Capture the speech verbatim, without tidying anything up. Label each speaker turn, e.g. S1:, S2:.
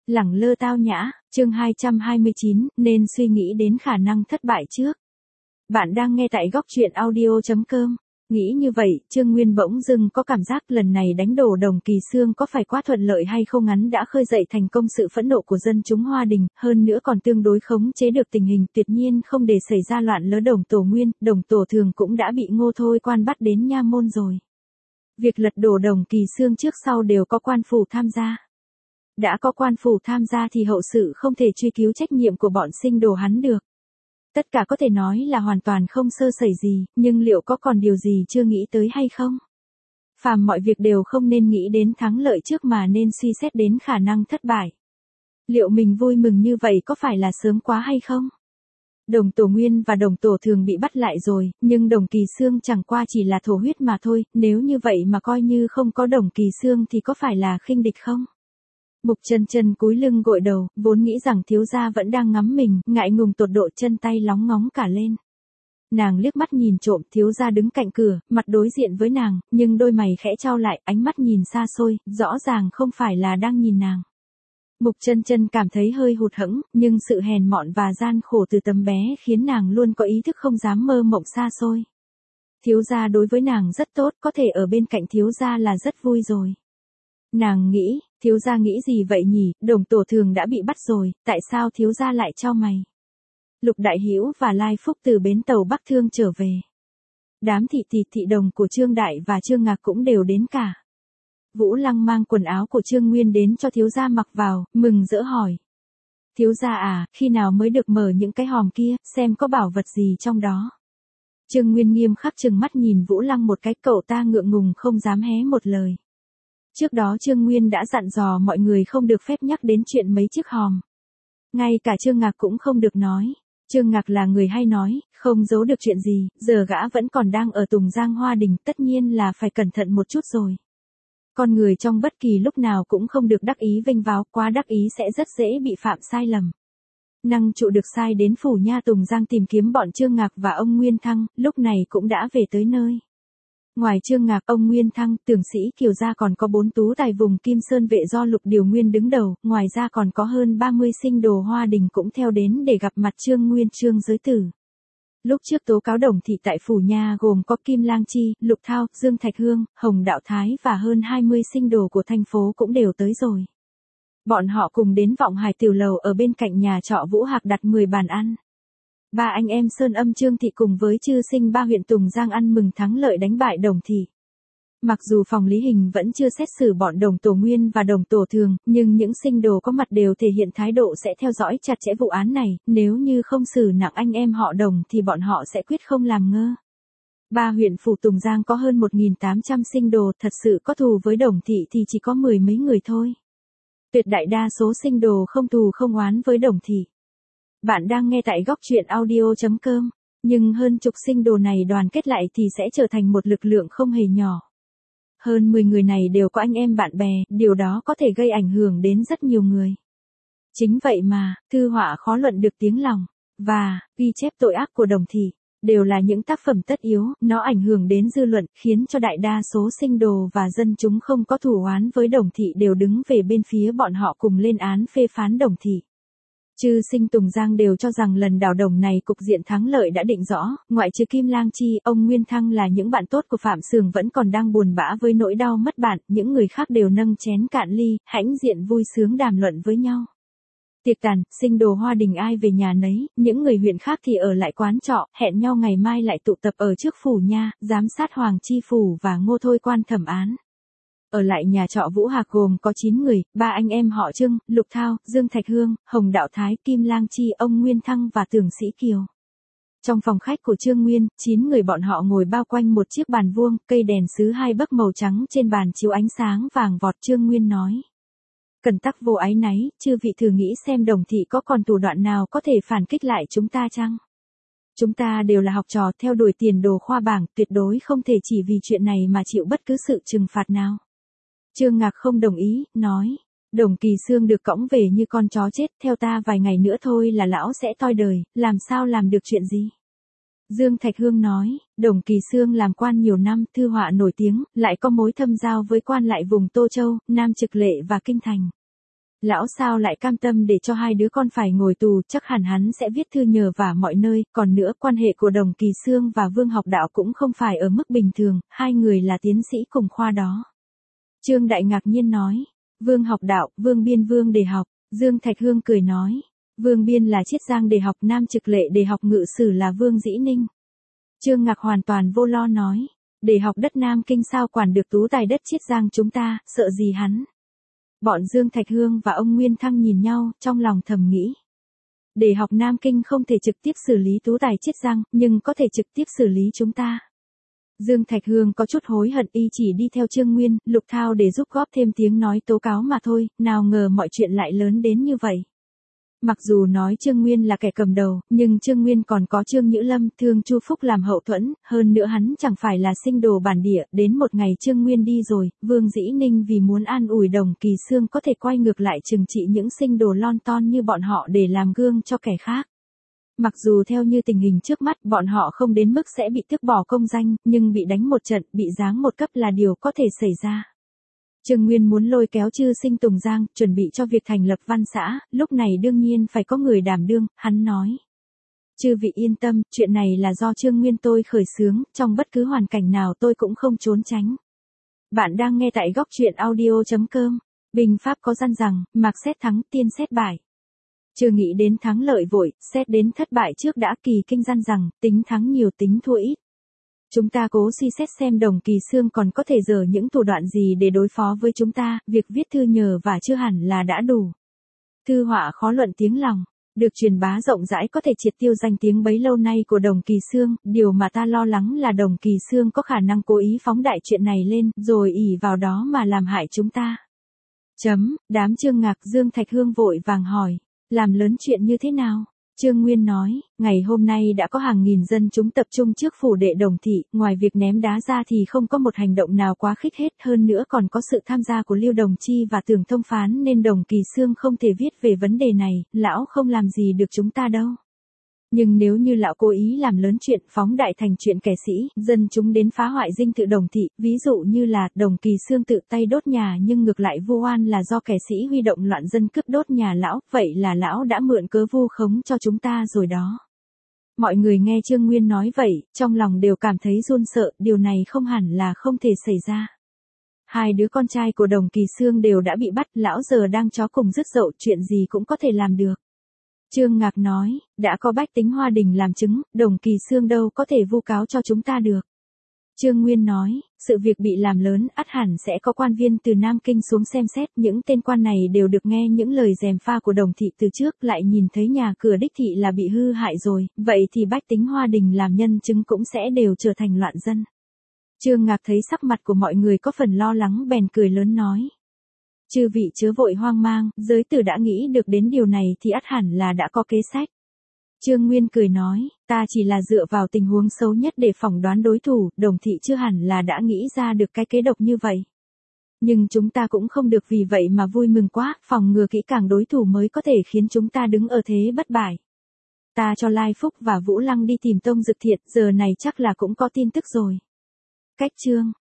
S1: Lẳng lơ tao nhã, chương hai trăm hai mươi chín, nên suy nghĩ đến khả năng thất bại trước. Bạn đang nghe tại góc truyện audio chấm com. Nghĩ như vậy, Trương Nguyên bỗng dưng có cảm giác lần này đánh đổ Đồng Kỳ Xương có phải quá thuận lợi hay không, ngắn đã khơi dậy thành công sự phẫn nộ của dân chúng Hoa Đình, hơn nữa còn tương đối khống chế được tình hình, tuyệt nhiên không để xảy ra loạn lỡ. Đồng Tổ Nguyên, Đồng Tổ Thường cũng đã bị Ngô Thôi Quan bắt đến nha môn rồi. Việc lật đổ Đồng Kỳ Xương trước sau đều có quan phủ tham gia. Đã có quan phủ tham gia thì hậu sự không thể truy cứu trách nhiệm của bọn sinh đồ hắn được. Tất cả có thể nói là hoàn toàn không sơ sẩy gì, nhưng liệu có còn điều gì chưa nghĩ tới hay không? Phàm mọi việc đều không nên nghĩ đến thắng lợi trước mà nên suy xét đến khả năng thất bại. Liệu mình vui mừng như vậy có phải là sớm quá hay không? Đồng Tổ Nguyên và Đồng Tổ Thường bị bắt lại rồi, nhưng Đồng Kỳ Xương chẳng qua chỉ là thổ huyết mà thôi, nếu như vậy mà coi như không có Đồng Kỳ Xương thì có phải là khinh địch không? Mục Chân Chân cúi lưng gội đầu, vốn nghĩ rằng thiếu gia vẫn đang ngắm mình, ngại ngùng tột độ chân tay lóng ngóng cả lên. Nàng liếc mắt nhìn trộm, thiếu gia đứng cạnh cửa, mặt đối diện với nàng, nhưng đôi mày khẽ chau lại, ánh mắt nhìn xa xôi, rõ ràng không phải là đang nhìn nàng. Mục Chân Chân cảm thấy hơi hụt hẫng, nhưng sự hèn mọn và gian khổ từ tấm bé khiến nàng luôn có ý thức không dám mơ mộng xa xôi. Thiếu gia đối với nàng rất tốt, có thể ở bên cạnh thiếu gia là rất vui rồi. Nàng nghĩ, thiếu gia nghĩ gì vậy nhỉ, Đồng Tổ Thường đã bị bắt rồi, tại sao thiếu gia lại chau mày? Lục Đại Hữu và Lai Phúc từ bến tàu Bắc Thương trở về. Đám thị thị thị đồng của Trương Đại và Trương Ngạc cũng đều đến cả. Vũ Lăng mang quần áo của Trương Nguyên đến cho thiếu gia mặc vào, mừng rỡ hỏi. Thiếu gia à, khi nào mới được mở những cái hòm kia, xem có bảo vật gì trong đó. Trương Nguyên nghiêm khắc trừng mắt nhìn Vũ Lăng một cái, cậu ta ngượng ngùng không dám hé một lời. Trước đó Trương Nguyên đã dặn dò mọi người không được phép nhắc đến chuyện mấy chiếc hòm. Ngay cả Trương Ngạc cũng không được nói. Trương Ngạc là người hay nói, không giấu được chuyện gì, giờ gã vẫn còn đang ở Tùng Giang Hoa Đình, tất nhiên là phải cẩn thận một chút rồi. Con người trong bất kỳ lúc nào cũng không được đắc ý vênh váo, quá đắc ý sẽ rất dễ bị phạm sai lầm. Năng trụ được sai đến phủ nha Tùng Giang tìm kiếm bọn Trương Ngạc và ông Nguyên Thăng, lúc này cũng đã về tới nơi. Ngoài Trương Ngạc, ông Nguyên Thăng, Tưởng Sĩ Kiều gia còn có bốn tú tài vùng Kim Sơn vệ do Lục Điều Nguyên đứng đầu, ngoài ra còn có hơn ba mươi sinh đồ Hoa Đình cũng theo đến để gặp mặt Trương Nguyên Trương Giới Tử. Lúc trước tố cáo Đồng thị tại phủ nha gồm có Kim Lang Chi, Lục Thao, Dương Thạch Hương, Hồng Đạo Thái và hơn hai mươi sinh đồ của thành phố cũng đều tới rồi. Bọn họ cùng đến Vọng Hải tiểu lầu ở bên cạnh nhà trọ Vũ Hạc đặt mười bàn ăn. Ba anh em Sơn Âm Trương thị cùng với chư sinh ba huyện Tùng Giang ăn mừng thắng lợi đánh bại Đồng thị. Mặc dù phòng lý hình vẫn chưa xét xử bọn Đồng Tổ Nguyên và Đồng Tổ Thường, nhưng những sinh đồ có mặt đều thể hiện thái độ sẽ theo dõi chặt chẽ vụ án này, nếu như không xử nặng anh em họ Đồng thì bọn họ sẽ quyết không làm ngơ. Ba huyện phủ Tùng Giang có hơn một nghìn tám trăm sinh đồ, thật sự có thù với Đồng thị thì chỉ có mười mấy người thôi. Tuyệt đại đa số sinh đồ không thù không oán với Đồng thị. Bạn đang nghe tại góc truyện audio chấm com, nhưng hơn chục sinh đồ này đoàn kết lại thì sẽ trở thành một lực lượng không hề nhỏ. Hơn mười người này đều có anh em bạn bè, điều đó có thể gây ảnh hưởng đến rất nhiều người. Chính vậy mà, thư họa khó luận được tiếng lòng, và, ghi chép tội ác của Đồng thị, đều là những tác phẩm tất yếu, nó ảnh hưởng đến dư luận, khiến cho đại đa số sinh đồ và dân chúng không có thù oán với Đồng thị đều đứng về bên phía bọn họ cùng lên án phê phán Đồng thị. Chư sinh Tùng Giang đều cho rằng lần đào Đồng này cục diện thắng lợi đã định rõ, ngoại trừ Kim Lang Chi, ông Nguyên Thăng là những bạn tốt của Phạm Sường vẫn còn đang buồn bã với nỗi đau mất bạn, những người khác đều nâng chén cạn ly, hãnh diện vui sướng đàm luận với nhau. Tiệc tàn, sinh đồ Hoa Đình ai về nhà nấy, những người huyện khác thì ở lại quán trọ, hẹn nhau ngày mai lại tụ tập ở trước phủ nha, giám sát Hoàng Chi Phủ và Ngô Thôi Quan thẩm án. Ở lại nhà trọ Vũ Hạc gồm có chín người, ba anh em họ Trương, Lục Thao, Dương Thạch Hương, Hồng Đạo Thái, Kim Lang Chi, ông Nguyên Thăng và Tưởng Sĩ Kiều. Trong phòng khách của Trương Nguyên, chín người bọn họ ngồi bao quanh một chiếc bàn vuông, cây đèn sứ hai bấc màu trắng trên bàn chiếu ánh sáng vàng vọt. Trương Nguyên nói. Cần tắc vô ái náy, chư vị thử nghĩ xem Đồng thị có còn thủ đoạn nào có thể phản kích lại chúng ta chăng? Chúng ta đều là học trò theo đuổi tiền đồ khoa bảng, tuyệt đối không thể chỉ vì chuyện này mà chịu bất cứ sự trừng phạt nào. Trương Ngạc không đồng ý, nói, Đồng Kỳ Xương được cõng về như con chó chết, theo ta vài ngày nữa thôi là lão sẽ toi đời, làm sao làm được chuyện gì? Dương Thạch Hương nói, Đồng Kỳ Xương làm quan nhiều năm, thư họa nổi tiếng, lại có mối thâm giao với quan lại vùng Tô Châu, Nam Trực Lệ và Kinh Thành. Lão sao lại cam tâm để cho hai đứa con phải ngồi tù, chắc hẳn hắn sẽ viết thư nhờ vả mọi nơi, còn nữa quan hệ của Đồng Kỳ Xương và Vương Học Đạo cũng không phải ở mức bình thường, hai người là tiến sĩ cùng khoa đó. Trương Đại ngạc nhiên nói, Vương Học Đạo, Vương Biên Vương Đề học, Dương Thạch Hương cười nói, Vương Biên là Chiết Giang Đề học, Nam Trực Lệ Đề học, Ngự Sử là Vương Dĩ Ninh. Trương Ngạc hoàn toàn vô lo nói, Đề học đất Nam Kinh sao quản được tú tài đất Chiết Giang chúng ta, sợ gì hắn. Bọn Dương Thạch Hương và ông Nguyên Thăng nhìn nhau, trong lòng thầm nghĩ. Đề học Nam Kinh không thể trực tiếp xử lý tú tài Chiết Giang, nhưng có thể trực tiếp xử lý chúng ta. Dương Thạch Hương có chút hối hận y chỉ đi theo Trương Nguyên, Lục Thao để giúp góp thêm tiếng nói tố cáo mà thôi, nào ngờ mọi chuyện lại lớn đến như vậy. Mặc dù nói Trương Nguyên là kẻ cầm đầu, nhưng Trương Nguyên còn có Trương Nhữ Lâm, Thương Chu Phúc làm hậu thuẫn, hơn nữa hắn chẳng phải là sinh đồ bản địa, đến một ngày Trương Nguyên đi rồi, Vương Dĩ Ninh vì muốn an ủi Đồng Kỳ Xương có thể quay ngược lại trừng trị những sinh đồ lon ton như bọn họ để làm gương cho kẻ khác. Mặc dù theo như tình hình trước mắt bọn họ không đến mức sẽ bị tước bỏ công danh, nhưng bị đánh một trận, bị giáng một cấp là điều có thể xảy ra. Trương Nguyên muốn lôi kéo Chư Sinh Tùng Giang, chuẩn bị cho việc thành lập văn xã, lúc này đương nhiên phải có người đảm đương, hắn nói. Chư vị yên tâm, chuyện này là do Trương Nguyên tôi khởi xướng, trong bất cứ hoàn cảnh nào tôi cũng không trốn tránh. Bạn đang nghe tại góc truyện audio chấm com. Bình Pháp có gian rằng, mạc xét thắng, tiên xét bại. Chưa nghĩ đến thắng lợi vội, xét đến thất bại trước đã, Kỳ Kinh gian rằng, tính thắng nhiều tính thua ít. Chúng ta cố suy xét xem Đồng Kỳ Xương còn có thể dở những thủ đoạn gì để đối phó với chúng ta, việc viết thư nhờ và chưa hẳn là đã đủ. Thư họa khó luận tiếng lòng, được truyền bá rộng rãi có thể triệt tiêu danh tiếng bấy lâu nay của Đồng Kỳ Xương, điều mà ta lo lắng là Đồng Kỳ Xương có khả năng cố ý phóng đại chuyện này lên, rồi ỷ vào đó mà làm hại chúng ta. Chấm, đám Trương Ngạc, Dương Thạch Hương vội vàng hỏi, làm lớn chuyện như thế nào? Trương Nguyên nói, ngày hôm nay đã có hàng nghìn dân chúng tập trung trước phủ đệ Đồng Thị, ngoài việc ném đá ra thì không có một hành động nào quá khích hết, hơn nữa còn có sự tham gia của Lưu Đồng Chi và Tưởng Thông Phán nên Đồng Kỳ Xương không thể viết về vấn đề này, lão không làm gì được chúng ta đâu. Nhưng nếu như lão cố ý làm lớn chuyện, phóng đại thành chuyện kẻ sĩ, dân chúng đến phá hoại dinh thự Đồng Thị, ví dụ như là Đồng Kỳ Xương tự tay đốt nhà nhưng ngược lại vu oan là do kẻ sĩ huy động loạn dân cướp đốt nhà lão, vậy là lão đã mượn cớ vu khống cho chúng ta rồi đó. Mọi người nghe Trương Nguyên nói vậy, trong lòng đều cảm thấy run sợ, điều này không hẳn là không thể xảy ra. Hai đứa con trai của Đồng Kỳ Xương đều đã bị bắt, lão giờ đang chó cùng rứt dậu, chuyện gì cũng có thể làm được. Trương Ngạc nói, đã có Bách Tính Hoa Đình làm chứng, Đồng Kỳ Xương đâu có thể vu cáo cho chúng ta được. Trương Nguyên nói, sự việc bị làm lớn, ắt hẳn sẽ có quan viên từ Nam Kinh xuống xem xét, những tên quan này đều được nghe những lời gièm pha của Đồng Thị từ trước, lại nhìn thấy nhà cửa đích thị là bị hư hại rồi, vậy thì Bách Tính Hoa Đình làm nhân chứng cũng sẽ đều trở thành loạn dân. Trương Ngạc thấy sắc mặt của mọi người có phần lo lắng bèn cười lớn nói. Chư vị chớ vội hoang mang, giới tử đã nghĩ được đến điều này thì ắt hẳn là đã có kế sách. Trương Nguyên cười nói, ta chỉ là dựa vào tình huống xấu nhất để phỏng đoán đối thủ, Đồng Thị chưa hẳn là đã nghĩ ra được cái kế độc như vậy. Nhưng chúng ta cũng không được vì vậy mà vui mừng quá, phòng ngừa kỹ càng đối thủ mới có thể khiến chúng ta đứng ở thế bất bại. Ta cho Lai Phúc và Vũ Lăng đi tìm Tông Dực Thiện, giờ này chắc là cũng có tin tức rồi. Cách chương